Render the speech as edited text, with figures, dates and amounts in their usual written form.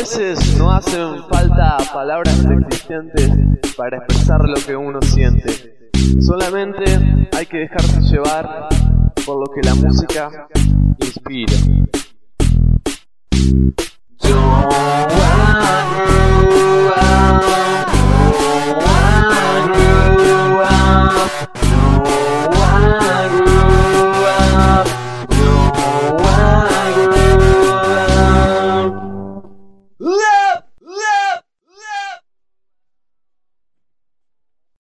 veces no hacen falta palabras suficientes para expresar lo que uno siente. Solamente hay que dejarse llevar por lo que la música inspira.